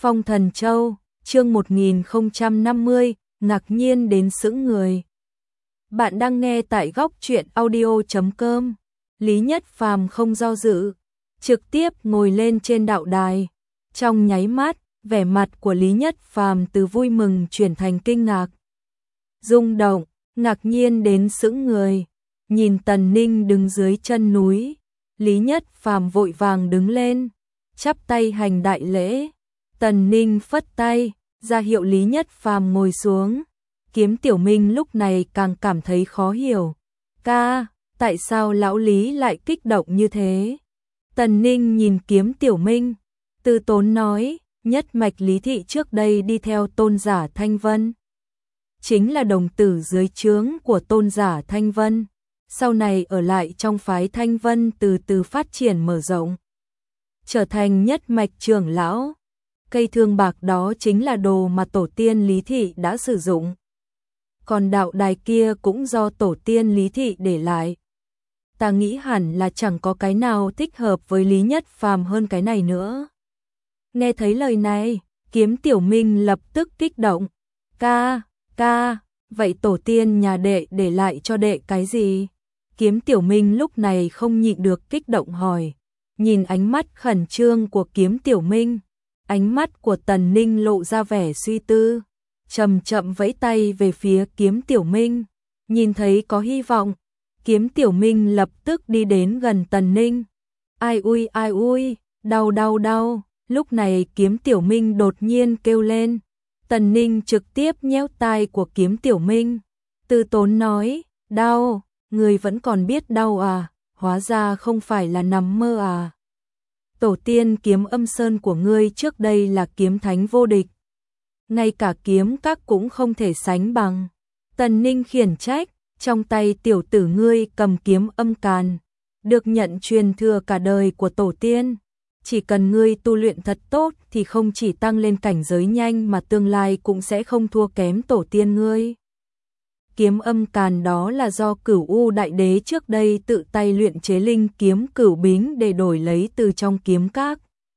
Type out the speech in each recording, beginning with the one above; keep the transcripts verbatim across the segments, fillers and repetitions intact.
Phong Thần Châu, chương một nghìn không trăm năm mươi, ngạc nhiên đến sững người. Bạn đang nghe tại góc truyện audio chấm com. Lý Nhất Phàm không do dự, trực tiếp ngồi lên trên đạo đài. Trong nháy mắt, vẻ mặt của Lý Nhất Phàm từ vui mừng chuyển thành kinh ngạc, rung động, ngạc nhiên đến sững người. Nhìn Tần Ninh đứng dưới chân núi, Lý Nhất Phàm vội vàng đứng lên, chắp tay hành đại lễ. Tần Ninh phất tay, ra hiệu Lý Nhất Phàm ngồi xuống. Kiếm Tiểu Minh lúc này càng cảm thấy khó hiểu. Ca, tại sao lão Lý lại kích động như thế? Tần Ninh nhìn Kiếm Tiểu Minh, từ tốn nói, nhất mạch Lý Thị trước đây đi theo tôn giả Thanh Vân, chính là đồng tử dưới trướng của tôn giả Thanh Vân. Sau này ở lại trong phái Thanh Vân từ từ phát triển mở rộng, trở thành nhất mạch trưởng lão. Cây thương bạc đó chính là đồ mà tổ tiên Lý Thị đã sử dụng. Còn đạo đài kia cũng do tổ tiên Lý Thị để lại. Ta nghĩ hẳn là chẳng có cái nào thích hợp với Lý Nhất Phàm hơn cái này nữa. Nghe thấy lời này, Kiếm Tiểu Minh lập tức kích động. Ca, ca, vậy tổ tiên nhà đệ để lại cho đệ cái gì? Kiếm Tiểu Minh lúc này không nhịn được kích động hỏi. Nhìn ánh mắt khẩn trương của Kiếm Tiểu Minh, ánh mắt của Tần Ninh lộ ra vẻ suy tư, chậm chậm vẫy tay về phía Kiếm Tiểu Minh. Nhìn thấy có hy vọng, Kiếm Tiểu Minh lập tức đi đến gần Tần Ninh. Ai ui ai ui, đau đau đau. Lúc này Kiếm Tiểu Minh đột nhiên kêu lên. Tần Ninh trực tiếp nhéo tai của Kiếm Tiểu Minh, từ tốn nói, đau, người vẫn còn biết đau à, hóa ra không phải là nằm mơ à. Tổ tiên Kiếm Âm Sơn của ngươi trước đây là kiếm thánh vô địch, ngay cả kiếm các cũng không thể sánh bằng. Tần Ninh khiển trách, trong tay tiểu tử ngươi cầm kiếm âm càn, được nhận truyền thừa cả đời của tổ tiên. Chỉ cần ngươi tu luyện thật tốt thì không chỉ tăng lên cảnh giới nhanh mà tương lai cũng sẽ không thua kém tổ tiên ngươi. Kiếm âm càn đó là do Cửu U Đại Đế trước đây tự tay luyện chế linh kiếm cửu bính để đổi lấy từ trong kiếm các.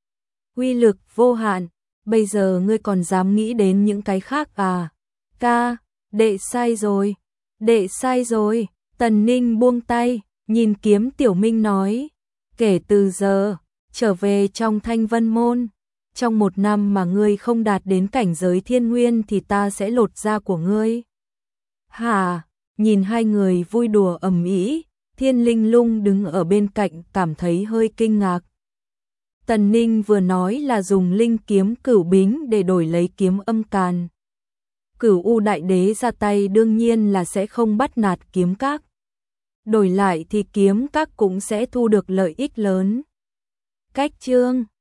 Uy lực vô hạn, bây giờ ngươi còn dám nghĩ đến những cái khác à? Ca, đệ sai rồi, đệ sai rồi. Tần Ninh buông tay, nhìn Kiếm Tiểu Minh nói, kể từ giờ, trở về trong Thanh Vân Môn, trong một năm mà ngươi không đạt đến cảnh giới thiên nguyên thì ta sẽ lột da của ngươi. Hả? Nhìn hai người vui đùa ầm ĩ, Thiên Linh Lung đứng ở bên cạnh cảm thấy hơi kinh ngạc. Tần Ninh vừa nói là dùng linh kiếm cửu bính để đổi lấy kiếm âm càn. Cửu U Đại Đế ra tay đương nhiên là sẽ không bắt nạt kiếm các. Đổi lại thì kiếm các cũng sẽ thu được lợi ích lớn. Cách chương